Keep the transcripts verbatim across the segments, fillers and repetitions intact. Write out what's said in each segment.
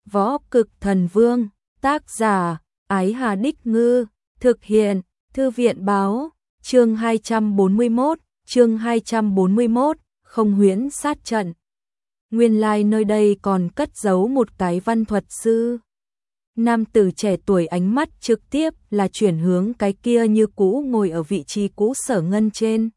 Võ Cực Thần Vương, tác giả, Ái Hà Đích Ngư, thực hiện, Thư viện báo, chương hai trăm bốn mươi mốt, chương hai trăm bốn mươi mốt, không huyễn sát trận. Nguyên lai like nơi đây còn cất giấu một cái văn thuật sư. Nam tử trẻ tuổi ánh mắt trực tiếp là chuyển hướng cái kia như cũ ngồi ở vị trí cũ Sở Ngân trên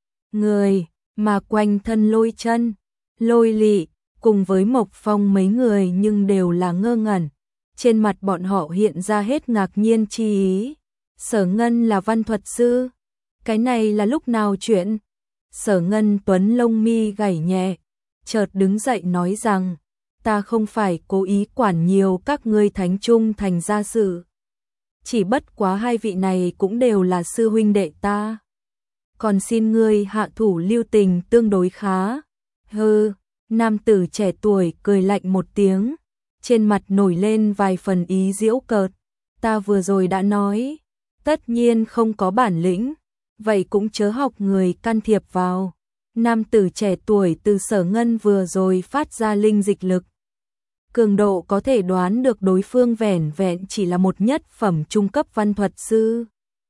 người, mà quanh thân Lôi Chân, Lôi Lị, cùng với Mộc Phong mấy người nhưng đều là ngơ ngẩn. Trên mặt bọn họ hiện ra hết ngạc nhiên chi ý. Sở Ngân là văn thuật sư? Cái này là lúc nào chuyện? Sở Ngân Tuấn lông mi gảy nhẹ, chợt đứng dậy nói rằng, ta không phải cố ý quản nhiều các ngươi thánh trung thành gia sự. Chỉ bất quá hai vị này cũng đều là sư huynh đệ ta. Còn xin ngươi hạ thủ lưu tình tương đối khá. Hừ, nam tử trẻ tuổi cười lạnh một tiếng, trên mặt nổi lên vài phần ý giễu cợt. Ta vừa rồi đã nói, tất nhiên không có bản lĩnh, vậy cũng chớ học người can thiệp vào. Nam tử trẻ tuổi từ Sở Ngân vừa rồi phát ra linh dịch lực. Cường độ có thể đoán được đối phương vẻn vẹn chỉ là một nhất phẩm trung cấp văn thuật sư.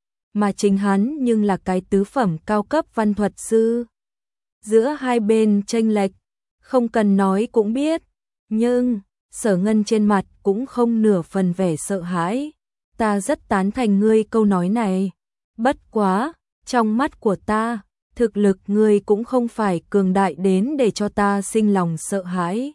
Mà chính hắn nhưng là cái tứ phẩm cao cấp văn thuật sư. Giữa hai bên chênh lệch, không cần nói cũng biết. Nhưng, Sở Ngân trên mặt cũng không nửa phần vẻ sợ hãi. Ta rất tán thành ngươi câu nói này. Bất quá, trong mắt của ta, thực lực ngươi cũng không phải cường đại đến để cho ta sinh lòng sợ hãi.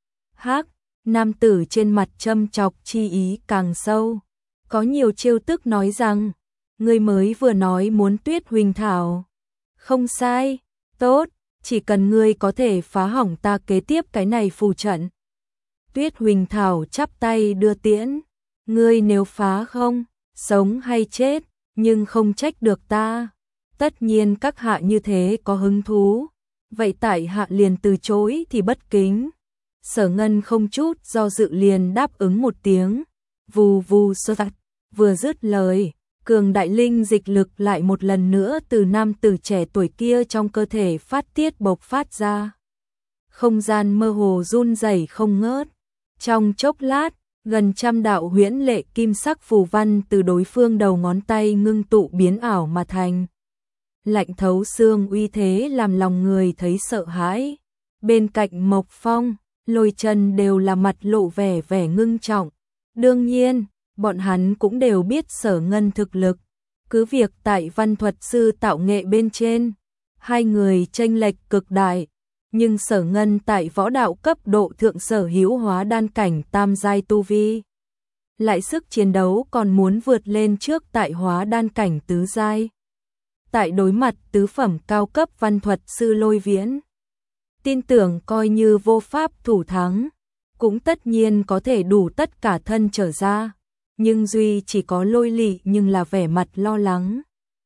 Hắc, nam tử trên mặt châm chọc chi ý càng sâu. Có nhiều trêu tức nói rằng, ngươi mới vừa nói muốn Tuyết Huỳnh Thảo. Không sai, tốt, chỉ cần ngươi có thể phá hỏng ta kế tiếp cái này phù trận. Tuyết Huỳnh Thảo chắp tay đưa tiễn, ngươi nếu phá không, sống hay chết, nhưng không trách được ta. Tất nhiên các hạ như thế có hứng thú, vậy tại hạ liền từ chối thì bất kính. Sở Ngân không chút do dự liền đáp ứng một tiếng, vù vù sơ tạt, vừa dứt lời, cường đại linh dịch lực lại một lần nữa từ nam tử trẻ tuổi kia trong cơ thể phát tiết bộc phát ra. Không gian mơ hồ run rẩy không ngớt, trong chốc lát, gần trăm đạo huyễn lệ kim sắc phù văn từ đối phương đầu ngón tay ngưng tụ biến ảo mà thành. Lạnh thấu xương uy thế làm lòng người thấy sợ hãi. Bên cạnh Mộc Phong, Lôi Chân đều là mặt lộ vẻ vẻ ngưng trọng. Đương nhiên, bọn hắn cũng đều biết Sở Ngân thực lực. Cứ việc tại văn thuật sư tạo nghệ bên trên, hai người chênh lệch cực đại. Nhưng Sở Ngân tại võ đạo cấp độ thượng sở hữu hóa đan cảnh tam giai tu vi. Lại sức chiến đấu còn muốn vượt lên trước tại hóa đan cảnh tứ giai. Tại đối mặt tứ phẩm cao cấp văn thuật sư Lôi Viễn, tin tưởng coi như vô pháp thủ thắng, cũng tất nhiên có thể đủ tất cả thân trở ra. Nhưng duy chỉ có Lôi Lị nhưng là vẻ mặt lo lắng.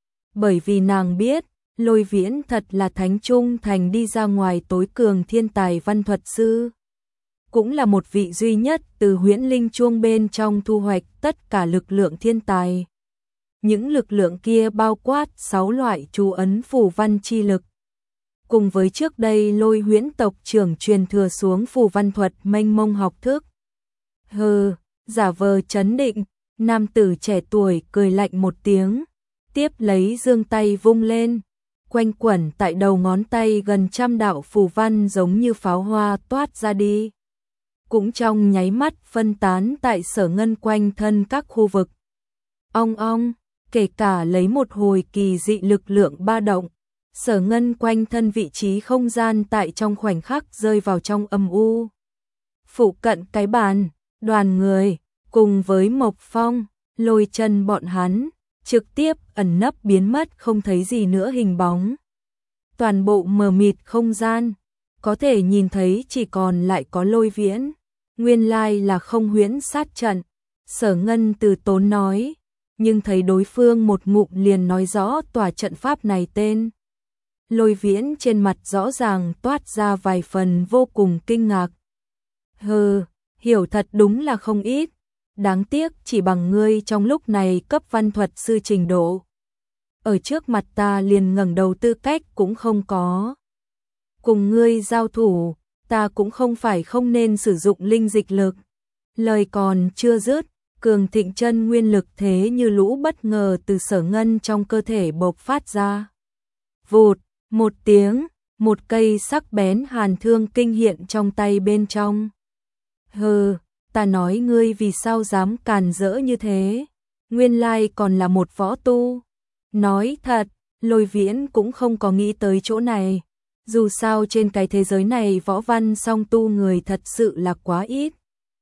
Bởi vì nàng biết, Lôi Viễn thật là thánh trung thành đi ra ngoài tối cường thiên tài văn thuật sư. Cũng là một vị duy nhất từ huyễn linh chuông bên trong thu hoạch tất cả lực lượng thiên tài. Những lực lượng kia bao quát sáu loại chú ấn phù văn chi lực. Cùng với trước đây Lôi huyễn tộc trưởng truyền thừa xuống phù văn thuật mênh mông học thức. Hừ, giả vờ trấn định, nam tử trẻ tuổi cười lạnh một tiếng, tiếp lấy giương tay vung lên. Quanh quẩn tại đầu ngón tay gần trăm đạo phù văn giống như pháo hoa toát ra đi. Cũng trong nháy mắt phân tán tại Sở Ngân quanh thân các khu vực. Ong ong, kể cả lấy một hồi kỳ dị lực lượng ba động, Sở Ngân quanh thân vị trí không gian tại trong khoảnh khắc rơi vào trong âm u. Phụ cận cái bàn, đoàn người, cùng với Mộc Phong, Lôi Chân bọn hắn, trực tiếp ẩn nấp biến mất không thấy gì nữa hình bóng. Toàn bộ mờ mịt không gian, có thể nhìn thấy chỉ còn lại có Lôi Viễn. Nguyên lai là không huyễn sát trận. Sở Ngân từ tốn nói, nhưng thấy đối phương một ngụm liền nói rõ tòa trận pháp này tên. Lôi Viễn trên mặt rõ ràng toát ra vài phần vô cùng kinh ngạc. Hừ, hiểu thật đúng là không ít. Đáng tiếc chỉ bằng ngươi trong lúc này cấp văn thuật sư trình độ. Ở trước mặt ta liền ngẩng đầu tư cách cũng không có. Cùng ngươi giao thủ, ta cũng không phải không nên sử dụng linh dịch lực. Lời còn chưa dứt, cường thịnh chân nguyên lực thế như lũ bất ngờ từ Sở Ngân trong cơ thể bộc phát ra. Vụt, một tiếng, một cây sắc bén hàn thương kinh hiện trong tay bên trong. Hừ, ta nói ngươi vì sao dám càn rỡ như thế, nguyên lai còn là một võ tu. Nói thật, Lôi Viễn cũng không có nghĩ tới chỗ này. Dù sao trên cái thế giới này võ văn song tu người thật sự là quá ít.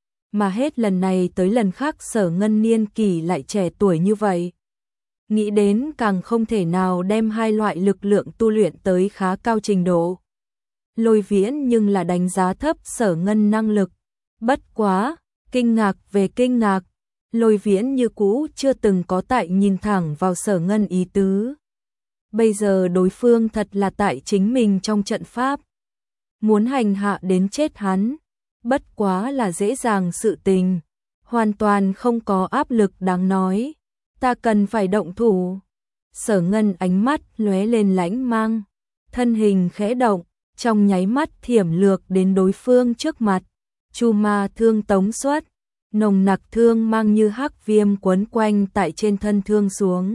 Mà hết lần này tới lần khác Sở Ngân niên kỷ lại trẻ tuổi như vậy. Nghĩ đến càng không thể nào đem hai loại lực lượng tu luyện tới khá cao trình độ. Lôi Viễn nhưng là đánh giá thấp Sở Ngân năng lực. Bất quá, kinh ngạc về kinh ngạc, Lôi Viễn như cũ chưa từng có tại nhìn thẳng vào Sở Ngân ý tứ. Bây giờ đối phương thật là tại chính mình trong trận pháp. Muốn hành hạ đến chết hắn, bất quá là dễ dàng sự tình. Hoàn toàn không có áp lực đáng nói. Ta cần phải động thủ. Sở Ngân ánh mắt lóe lên lãnh mang. Thân hình khẽ động, trong nháy mắt thiểm lược đến đối phương trước mặt. Chu ma thương tống xuất, nồng nặc thương mang như hắc viêm quấn quanh tại trên thân thương xuống.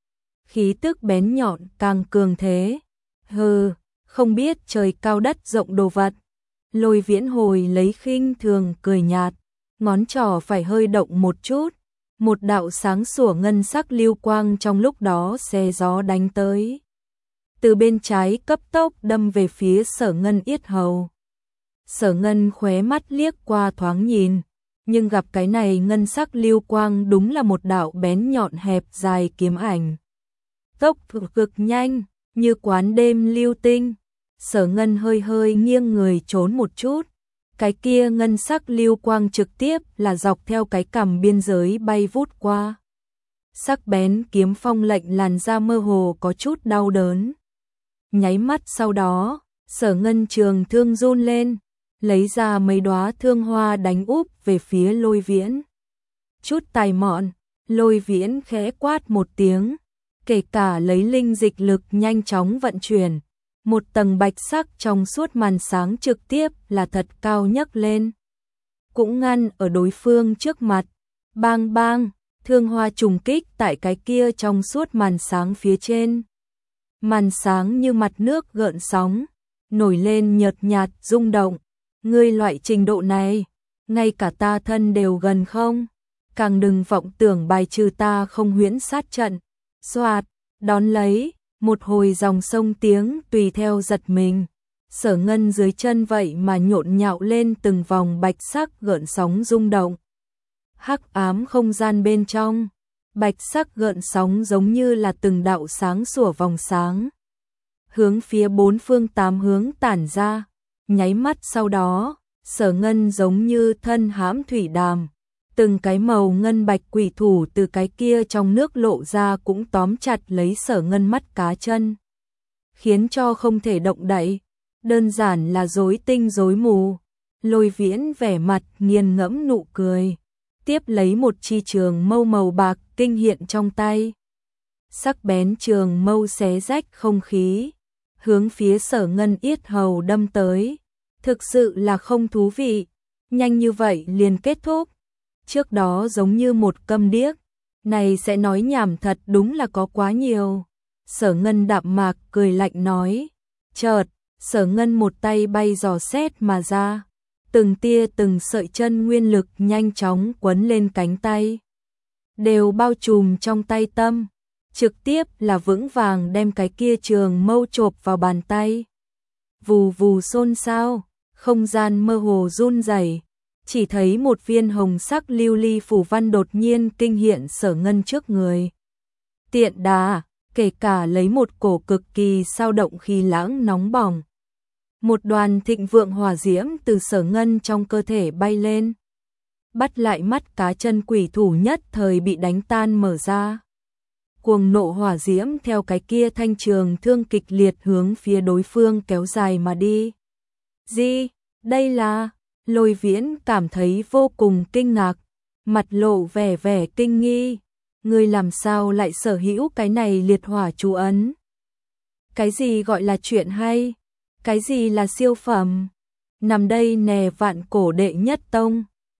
Khí tức bén nhọn càng cường thế. Hừ, không biết trời cao đất rộng đồ vật. Lôi Viễn hồi lấy khinh thường cười nhạt, ngón trỏ phải hơi động một chút. Một đạo sáng sủa ngân sắc lưu quang trong lúc đó xé gió đánh tới. Từ bên trái cấp tốc đâm về phía Sở Ngân yết hầu. Sở Ngân khóe mắt liếc qua thoáng nhìn, nhưng gặp cái này ngân sắc lưu quang đúng là một đạo bén nhọn hẹp dài kiếm ảnh. Tốc độ cực nhanh, như quán đêm lưu tinh. Sở Ngân hơi hơi nghiêng người trốn một chút. Cái kia ngân sắc lưu quang trực tiếp là dọc theo cái cằm biên giới bay vút qua. Sắc bén kiếm phong lệnh làn da mơ hồ có chút đau đớn. Nháy mắt sau đó, Sở Ngân trường thương run lên, lấy ra mấy đóa thương hoa đánh úp về phía Lôi Viễn. Chút tài mọn, Lôi Viễn khẽ quát một tiếng, kể cả lấy linh dịch lực nhanh chóng vận chuyển. Một tầng bạch sắc trong suốt màn sáng trực tiếp là thật cao nhấc lên. Cũng ngăn ở đối phương trước mặt. Bang bang, thương hoa trùng kích tại cái kia trong suốt màn sáng phía trên. Màn sáng như mặt nước gợn sóng, nổi lên nhợt nhạt rung động. Ngươi loại trình độ này, ngay cả ta thân đều gần không? Càng đừng vọng tưởng bài trừ ta không huyễn sát trận. Xoạt, đón lấy. Một hồi dòng sông tiếng tùy theo giật mình. Sở Ngân dưới chân vậy mà nhộn nhạo lên từng vòng bạch sắc gợn sóng rung động. Hắc ám không gian bên trong, bạch sắc gợn sóng giống như là từng đạo sáng sủa vòng sáng. Hướng phía bốn phương tám hướng tản ra. Nháy mắt sau đó, Sở Ngân giống như thân hãm thủy đàm. Từng cái màu ngân bạch quỷ thủ từ cái kia trong nước lộ ra cũng tóm chặt lấy Sở Ngân mắt cá chân. Khiến cho không thể động đậy. Đơn giản là rối tinh rối mù. Lôi Viễn vẻ mặt nghiền ngẫm nụ cười. Tiếp lấy một chi trường mâu màu bạc kinh hiện trong tay. Sắc bén trường mâu xé rách không khí. Hướng phía Sở Ngân yết hầu đâm tới. Thực sự là không thú vị. Nhanh như vậy liền kết thúc. Trước đó giống như một câm điếc, này sẽ nói nhảm thật đúng là có quá nhiều. Sở Ngân đạm mạc cười lạnh nói. Chợt, Sở Ngân một tay bay dò xét mà ra. Từng tia từng sợi chân nguyên lực nhanh chóng quấn lên cánh tay. Đều bao trùm trong tay tâm. Trực tiếp là vững vàng đem cái kia trường mâu chộp vào bàn tay. Vù vù xôn xao, không gian mơ hồ run rẩy. Chỉ thấy một viên hồng sắc lưu ly phủ văn đột nhiên kinh hiện Sở Ngân trước người. Tiện đà, kể cả lấy một cổ cực kỳ sao động khí lãng nóng bỏng. Một đoàn thịnh vượng hỏa diễm từ Sở Ngân trong cơ thể bay lên. Bắt lại mắt cá chân quỷ thủ nhất thời bị đánh tan mở ra. Cuồng nộ hỏa diễm theo cái kia thanh trường thương kịch liệt hướng phía đối phương kéo dài mà đi. Gì? Đây là... Lôi Viễn cảm thấy vô cùng kinh ngạc, mặt lộ vẻ vẻ kinh nghi. Ngươi làm sao lại sở hữu cái này liệt hỏa chú ấn? Cái gì gọi là chuyện hay? Cái gì là siêu phẩm? Nằm đây nè vạn cổ đệ nhất tông.